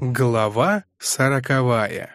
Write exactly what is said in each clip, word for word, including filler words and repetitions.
Глава сороковая.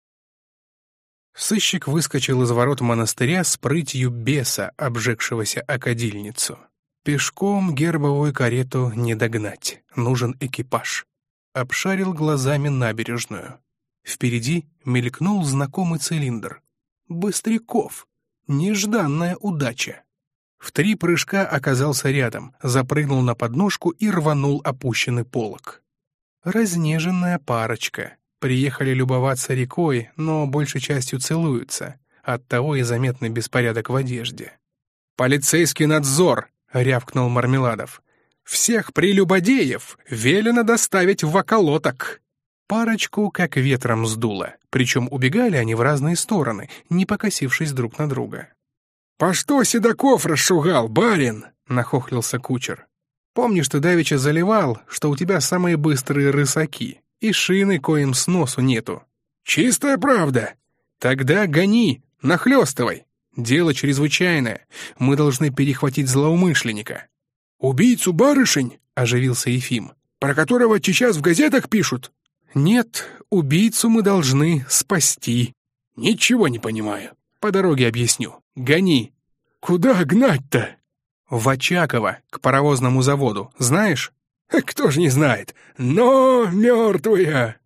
Сыщик выскочил из ворот монастыря с прытью беса, обжегшегося о кадильницу. Пешком гербовую карету не догнать, нужен экипаж. Обшарил глазами набережную. Впереди мелькнул знакомый цилиндр. Быстряков. Нежданная удача. В три прыжка оказался рядом, запрыгнул на подножку и рванул опущенный полог. Разнеженная парочка. Приехали любоваться рекой, но большей частью целуются. Оттого и заметный беспорядок в одежде. «Полицейский надзор!» — рявкнул Мармеладов. «Всех прелюбодеев велено доставить в околоток!» Парочку как ветром сдуло, причем убегали они в разные стороны, не покосившись друг на друга. «По что Седоков расшугал, барин?» — нахохлился кучер. «Помнишь, ты давеча заливал, что у тебя самые быстрые рысаки, и шины коим сносу нету?» «Чистая правда!» «Тогда гони, нахлёстывай! Дело чрезвычайное, мы должны перехватить злоумышленника». «Убийцу барышень?» — оживился Ефим. «Про которого сейчас в газетах пишут?» «Нет, убийцу мы должны спасти». «Ничего не понимаю. По дороге объясню. Гони». «Куда гнать-то?» «В Очаково, к паровозному заводу. Знаешь?» «Кто ж не знает. Но мертвая!»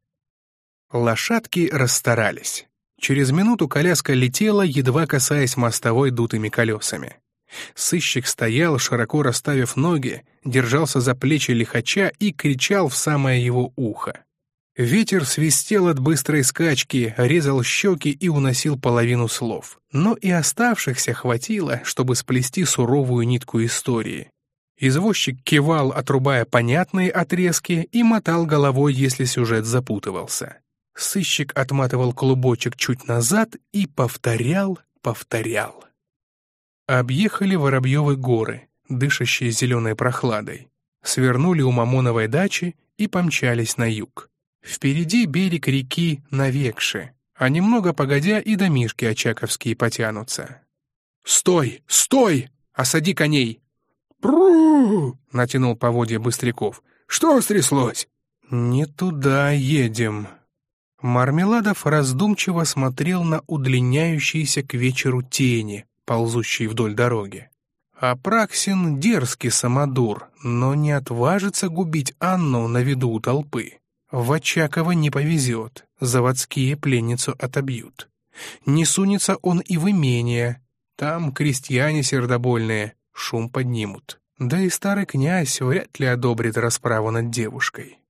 Лошадки расстарались. Через минуту коляска летела, едва касаясь мостовой дутыми колесами. Сыщик стоял, широко расставив ноги, держался за плечи лихача и кричал в самое его ухо. Ветер свистел от быстрой скачки, резал щеки и уносил половину слов. Но и оставшихся хватило, чтобы сплести суровую нитку истории. Извозчик кивал, отрубая понятные отрезки, и мотал головой, если сюжет запутывался. Сыщик отматывал клубочек чуть назад и повторял, повторял. Объехали Воробьевы горы, дышащие зеленой прохладой. Свернули у Мамоновой дачи и помчались на юг. Впереди берег реки Навекши, а немного погодя и домишки очаковские потянутся. «Стой! Стой! Осади коней!» «Пру!» — натянул поводья Быстряков. «Что стряслось?» «Не туда едем». Мармеладов раздумчиво смотрел на удлиняющиеся к вечеру тени, ползущие вдоль дороги. Апраксин дерзкий самодур, но не отважится губить Анну на виду у толпы. В Очаково не повезет, заводские пленницу отобьют. Не сунется он и в имение, там крестьяне сердобольные шум поднимут. Да и старый князь вряд ли одобрит расправу над девушкой.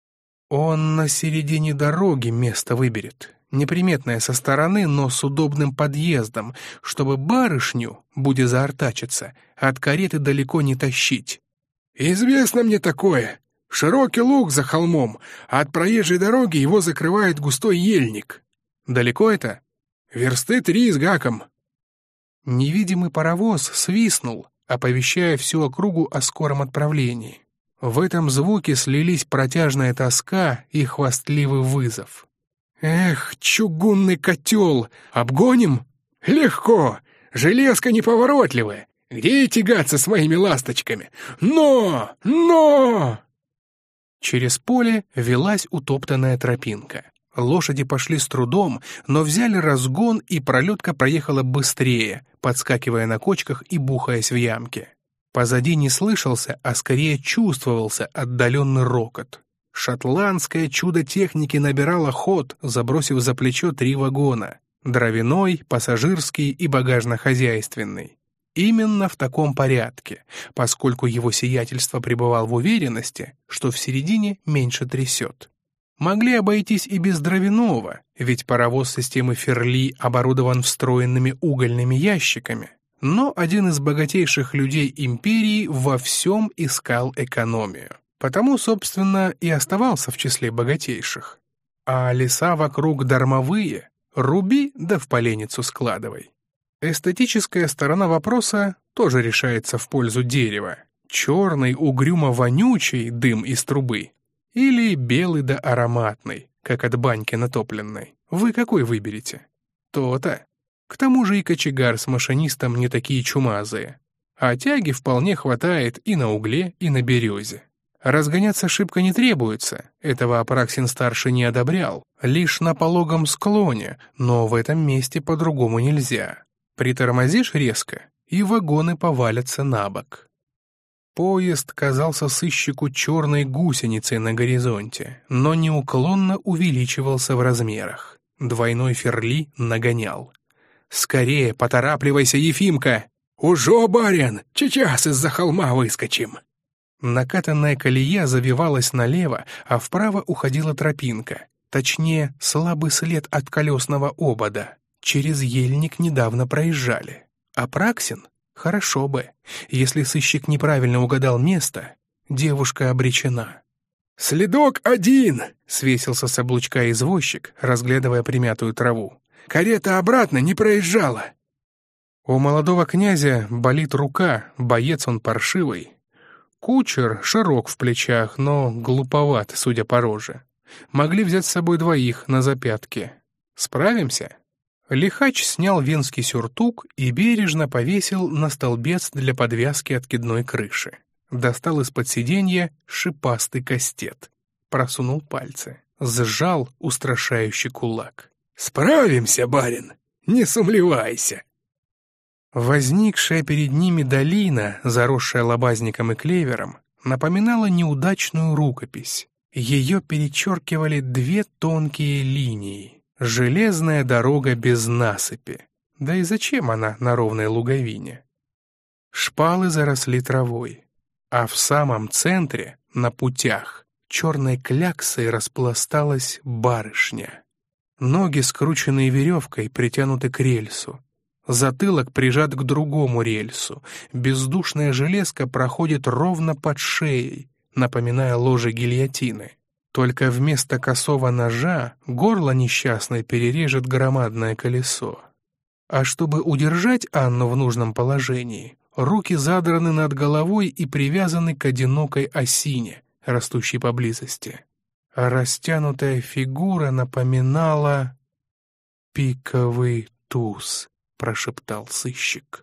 Он на середине дороги место выберет, неприметное со стороны, но с удобным подъездом, чтобы барышню, будя заортачиться, от кареты далеко не тащить. «Известно мне такое. Широкий луг за холмом, а от проезжей дороги его закрывает густой ельник». «Далеко это?» «Версты три с гаком». Невидимый паровоз свистнул, оповещая всю округу о скором отправлении. В этом звуке слились протяжная тоска и хвастливый вызов. «Эх, чугунный котел! Обгоним?» «Легко! Железка неповоротливая! Где ей тягаться с моими ласточками? Но! Но!» Через поле велась утоптанная тропинка. Лошади пошли с трудом, но взяли разгон, и пролетка проехала быстрее, подскакивая на кочках и бухаясь в ямке. Позади не слышался, а скорее чувствовался отдаленный рокот. Шотландское чудо техники набирало ход, забросив за плечо три вагона — дровяной, пассажирский и багажно-хозяйственный. Именно в таком порядке, поскольку его сиятельство пребывал в уверенности, что в середине меньше трясет. Могли обойтись и без дровяного, ведь паровоз системы Ферли оборудован встроенными угольными ящиками. Но один из богатейших людей империи во всем искал экономию. Потому, собственно, и оставался в числе богатейших. А леса вокруг дармовые, руби да в поленницу складывай. Эстетическая сторона вопроса тоже решается в пользу дерева. Черный, угрюмо-вонючий дым из трубы или белый да ароматный, как от баньки натопленной. Вы какой выберете? То-то. К тому же и кочегар с машинистом не такие чумазые. А тяги вполне хватает и на угле, и на березе. Разгоняться шибко не требуется, этого Апраксин-старший не одобрял, лишь на пологом склоне, но в этом месте по-другому нельзя. Притормозишь резко, и вагоны повалятся на бок. Поезд казался сыщику черной гусеницей на горизонте, но неуклонно увеличивался в размерах. Двойной Ферли нагонял. «Скорее, поторапливайся, Ефимка!» «Ужо, барин! Сейчас из-за холма выскочим!» Накатанная колея завивалась налево, а вправо уходила тропинка. Точнее, слабый след от колесного обода. Через ельник недавно проезжали. Апраксин? Хорошо бы. Если сыщик неправильно угадал место, девушка обречена. «Следок один!» — свесился с облучка извозчик, разглядывая примятую траву. «Карета обратно не проезжала!» У молодого князя болит рука, боец он паршивый. Кучер широк в плечах, но глуповат, судя по роже. Могли взять с собой двоих на запятки. Справимся? Лихач снял венский сюртук и бережно повесил на столбец для подвязки откидной крыши. Достал из-под сиденья шипастый кастет. Просунул пальцы. Сжал устрашающий кулак. «Справимся, барин! Не сомневайся!» Возникшая перед ними долина, заросшая лобазником и клевером, напоминала неудачную рукопись. Ее перечеркивали две тонкие линии. Железная дорога без насыпи. Да и зачем она на ровной луговине? Шпалы заросли травой. А в самом центре, на путях, черной кляксой распласталась барышня. Ноги, скрученные веревкой, притянуты к рельсу. Затылок прижат к другому рельсу. Бездушная железка проходит ровно под шеей, напоминая ложе гильотины. Только вместо косого ножа горло несчастной перережет громадное колесо. А чтобы удержать Анну в нужном положении, руки задраны над головой и привязаны к одинокой осине, растущей поблизости. А растянутая фигура напоминала пиковый туз. — прошептал сыщик.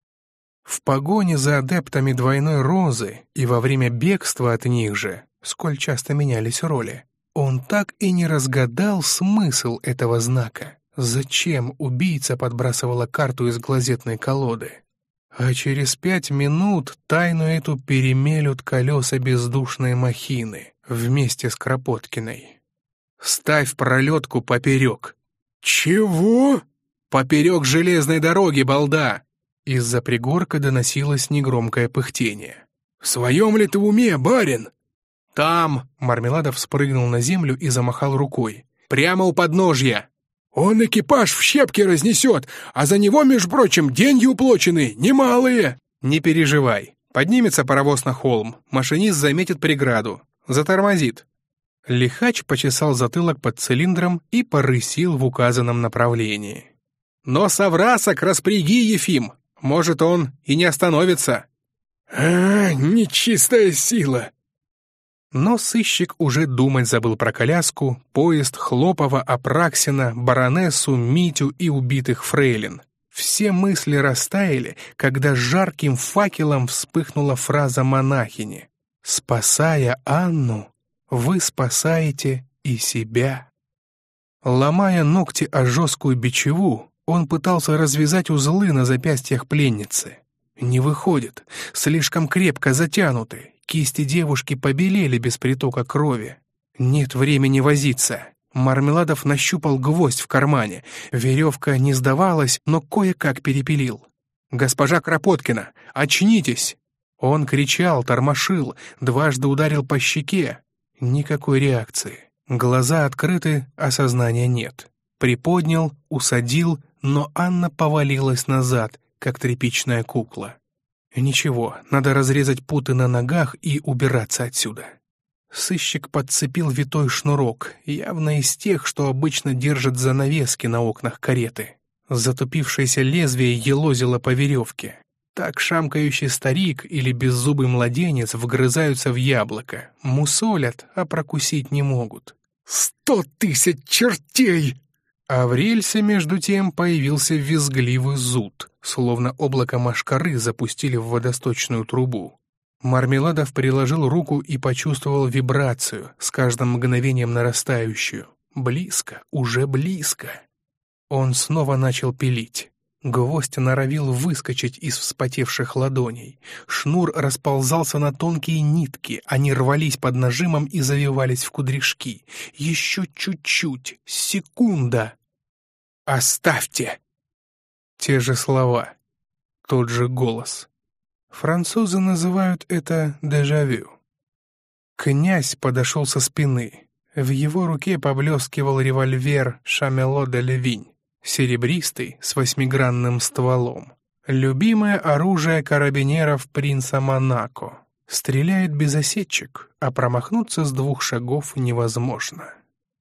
В погоне за адептами двойной розы и во время бегства от них же, сколь часто менялись роли, он так и не разгадал смысл этого знака. Зачем убийца подбрасывала карту из глазетной колоды? А через пять минут тайну эту перемелют колеса бездушной махины вместе с Кропоткиной. «Ставь пролетку поперек». «Чего?» «Поперек железной дороги, балда!» Из-за пригорка доносилось негромкое пыхтение. «В своем ли ты уме, барин?» «Там!» — Мармеладов спрыгнул на землю и замахал рукой. «Прямо у подножья!» «Он экипаж в щепки разнесет, а за него, между прочим, деньги уплочены, немалые!» «Не переживай. Поднимется паровоз на холм, машинист заметит преграду, затормозит». Лихач почесал затылок под цилиндром и порысил в указанном направлении. «Но соврасок распряги, Ефим! Может, он и не остановится!» «А, нечистая сила!» Но сыщик уже думать забыл про коляску, поезд, Хлопова, Апраксина, баронессу, Митю и убитых фрейлин. Все мысли растаяли, когда жарким факелом вспыхнула фраза монахини: «Спасая Анну, вы спасаете и себя». Ломая ногти о жесткую бичеву, он пытался развязать узлы на запястьях пленницы. Не выходит, слишком крепко затянуты, кисти девушки побелели без притока крови. Нет времени возиться. Мармеладов нащупал гвоздь в кармане. Веревка не сдавалась, но кое-как перепилил. «Госпожа Кропоткина, очнитесь!» Он кричал, тормошил, дважды ударил по щеке. Никакой реакции. Глаза открыты, а сознания нет. Приподнял, усадил, но Анна повалилась назад, как тряпичная кукла. Ничего, надо разрезать путы на ногах и убираться отсюда. Сыщик подцепил витой шнурок, явно из тех, что обычно держат занавески на окнах кареты. Затупившееся лезвие елозило по веревке. Так шамкающий старик или беззубый младенец вгрызаются в яблоко, мусолят, а прокусить не могут. «Сто тысяч чертей!» А в рельсе, между тем, появился визгливый зуд, словно облако мошкары запустили в водосточную трубу. Мармеладов приложил руку и почувствовал вибрацию, с каждым мгновением нарастающую. Близко, уже близко. Он снова начал пилить. Гвоздь норовил выскочить из вспотевших ладоней. Шнур расползался на тонкие нитки, они рвались под нажимом и завивались в кудряшки. Еще чуть-чуть, секунда. «Оставьте!» Те же слова, тот же голос. Французы называют это дежавю. Князь подошел со спины. В его руке поблескивал револьвер «Шамело де Левинь», серебристый, с восьмигранным стволом. Любимое оружие карабинеров принца Монако. Стреляет без осечек, а промахнуться с двух шагов невозможно.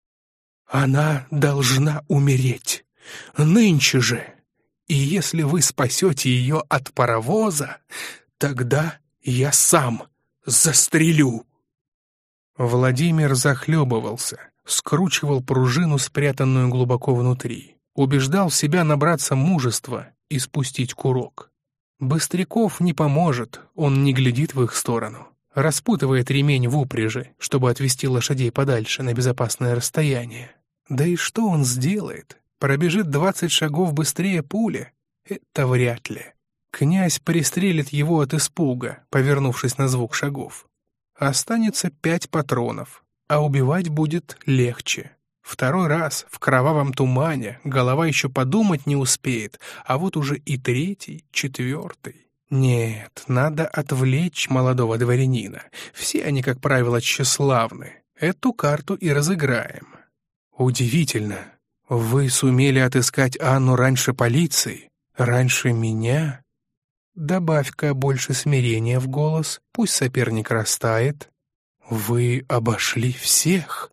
«Она должна умереть. Нынче же! И если вы спасете ее от паровоза, тогда я сам застрелю!» Владимир захлебывался, скручивал пружину, спрятанную глубоко внутри, убеждал себя набраться мужества и спустить курок. Быстряков не поможет, он не глядит в их сторону, распутывает ремень в упряжи, чтобы отвести лошадей подальше на безопасное расстояние. Да и что он сделает? Пробежит двадцать шагов быстрее пули? Это вряд ли. Князь пристрелит его от испуга, повернувшись на звук шагов. Останется пять патронов, а убивать будет легче. Второй раз в кровавом тумане голова еще подумать не успеет, а вот уже и третий, четвертый. Нет, надо отвлечь молодого дворянина. Все они, как правило, тщеславны. Эту карту и разыграем. Удивительно. Вы сумели отыскать Анну раньше полиции? Раньше меня? Добавь-ка больше смирения в голос, пусть соперник растает. Вы обошли всех.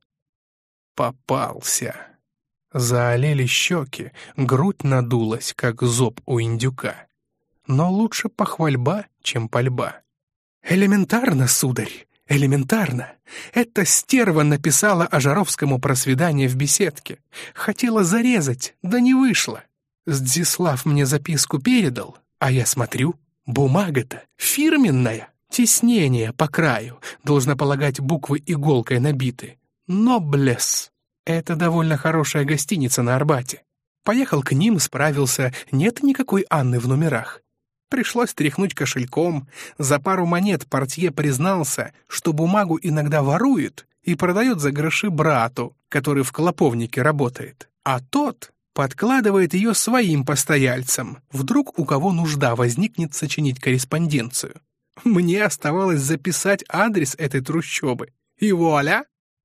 Попался. Заолели щеки, грудь надулась, как зоб у индюка. Но лучше похвальба, чем пальба. Элементарно, сударь, элементарно. Эта стерва написала Ожаровскому про свидание в беседке. Хотела зарезать, да не вышло. Здзислав мне записку передал, а я смотрю, бумага-то фирменная. Тиснение по краю, должно полагать, буквы иголкой набиты. «Ноблес». Это довольно хорошая гостиница на Арбате. Поехал к ним, справился, нет никакой Анны в номерах. Пришлось тряхнуть кошельком. За пару монет портье признался, что бумагу иногда ворует и продает за гроши брату, который в клоповнике работает. А тот подкладывает ее своим постояльцам. Вдруг у кого нужда возникнет сочинить корреспонденцию. Мне оставалось записать адрес этой трущобы. И вуаля!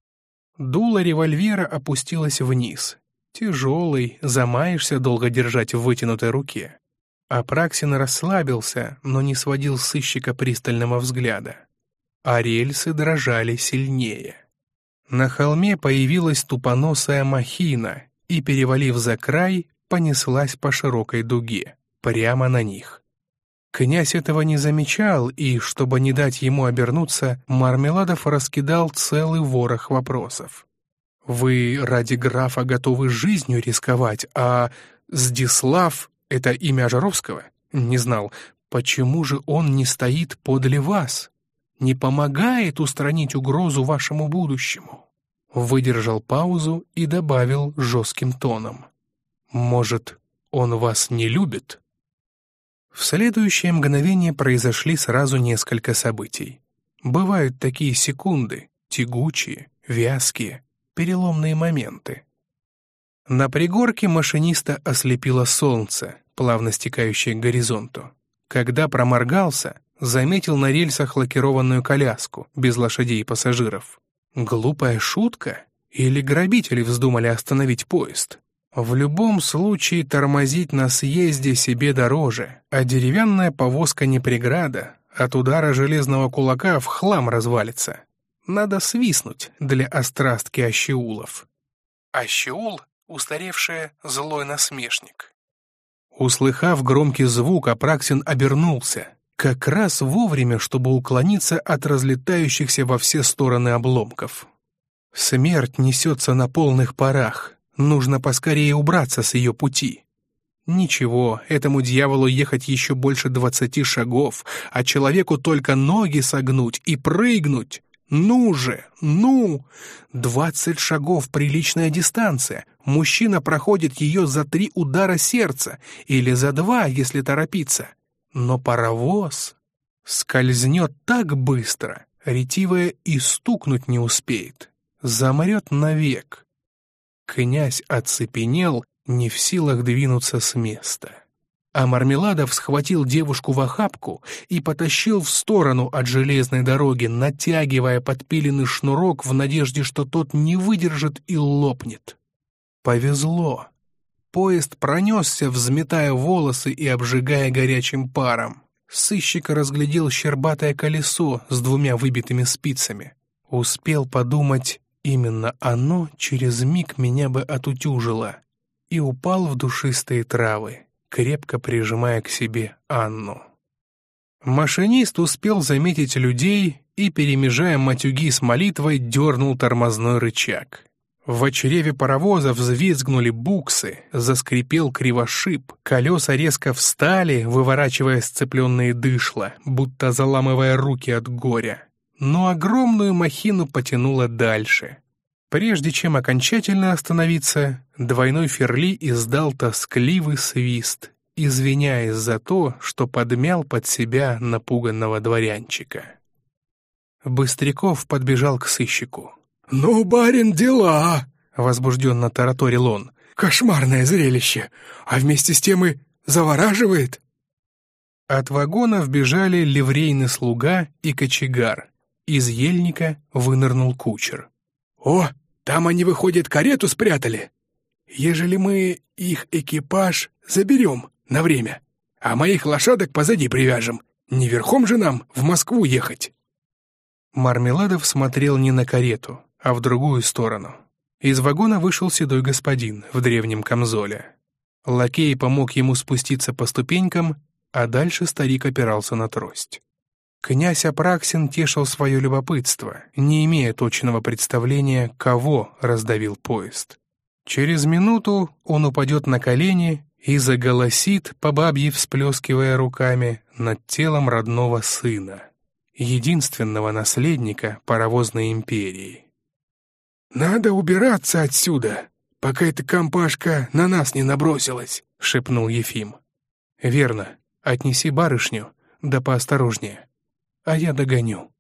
Дуло револьвера опустилось вниз. Тяжелый, замаешься долго держать в вытянутой руке. Апраксин расслабился, но не сводил с сыщика пристального взгляда. А рельсы дрожали сильнее. На холме появилась тупоносая махина и, перевалив за край, понеслась по широкой дуге, прямо на них. Князь этого не замечал, и, чтобы не дать ему обернуться, Мармеладов раскидал целый ворох вопросов. «Вы ради графа готовы жизнью рисковать, а Здислав — это имя Ожаровского? Не знал. Почему же он не стоит подле вас? Не помогает устранить угрозу вашему будущему?» Выдержал паузу и добавил жестким тоном. «Может, он вас не любит?» В следующее мгновение произошли сразу несколько событий. Бывают такие секунды, тягучие, вязкие, переломные моменты. На пригорке машиниста ослепило солнце, плавно стекающее к горизонту. Когда проморгался, заметил на рельсах лакированную коляску, без лошадей и пассажиров. Глупая шутка? Или грабители вздумали остановить поезд? В любом случае тормозить на съезде себе дороже, а деревянная повозка не преграда, от удара железного кулака в хлам развалится. Надо свистнуть для острастки ащеулов. Ащеул — устаревший злой насмешник. Услыхав громкий звук, Апраксин обернулся, как раз вовремя, чтобы уклониться от разлетающихся во все стороны обломков. Смерть несется на полных парах. Нужно поскорее убраться с ее пути. Ничего, этому дьяволу ехать еще больше двадцати шагов, а человеку только ноги согнуть и прыгнуть. Ну же, ну! Двадцать шагов — приличная дистанция. Мужчина проходит ее за три удара сердца, или за два, если торопиться. Но паровоз скользнет так быстро, ретивая и стукнуть не успеет. Замрет навек. Князь оцепенел, не в силах двинуться с места. А Мармеладов схватил девушку в охапку и потащил в сторону от железной дороги, натягивая подпиленный шнурок в надежде, что тот не выдержит и лопнет. Повезло. Поезд пронесся, взметая волосы и обжигая горячим паром. Сыщик разглядел щербатое колесо с двумя выбитыми спицами. Успел подумать, именно оно через миг меня бы отутюжило, и упал в душистые травы, крепко прижимая к себе Анну. Машинист успел заметить людей и, перемежая матюги с молитвой, дернул тормозной рычаг. В чреве паровоза взвизгнули буксы, заскрипел кривошип, колеса резко встали, выворачивая сцепленные дышла, будто заламывая руки от горя. Но огромную махину потянуло дальше. Прежде чем окончательно остановиться, двойной Ферли издал тоскливый свист, извиняясь за то, что подмял под себя напуганного дворянчика. Быстряков подбежал к сыщику. «Ну, барин, дела!» — возбужденно тараторил он. «Кошмарное зрелище, а вместе с тем и завораживает!» От вагонов бежали ливрейный слуга и кочегар. Из ельника вынырнул кучер. «О, там они, выходит, карету спрятали. Ежели мы их экипаж заберем на время, а моих лошадок позади привяжем, не верхом же нам в Москву ехать!» Мармеладов смотрел не на карету, а в другую сторону. Из вагона вышел седой господин в древнем камзоле. Лакей помог ему спуститься по ступенькам, а дальше старик опирался на трость. Князь Апраксин тешил свое любопытство, не имея точного представления, кого раздавил поезд. Через минуту он упадет на колени и заголосит, по бабье всплескивая руками, над телом родного сына, единственного наследника паровозной империи. «Надо убираться отсюда, пока эта компашка на нас не набросилась», — шепнул Ефим. «Верно. Отнеси барышню, да поосторожнее, а я догоню».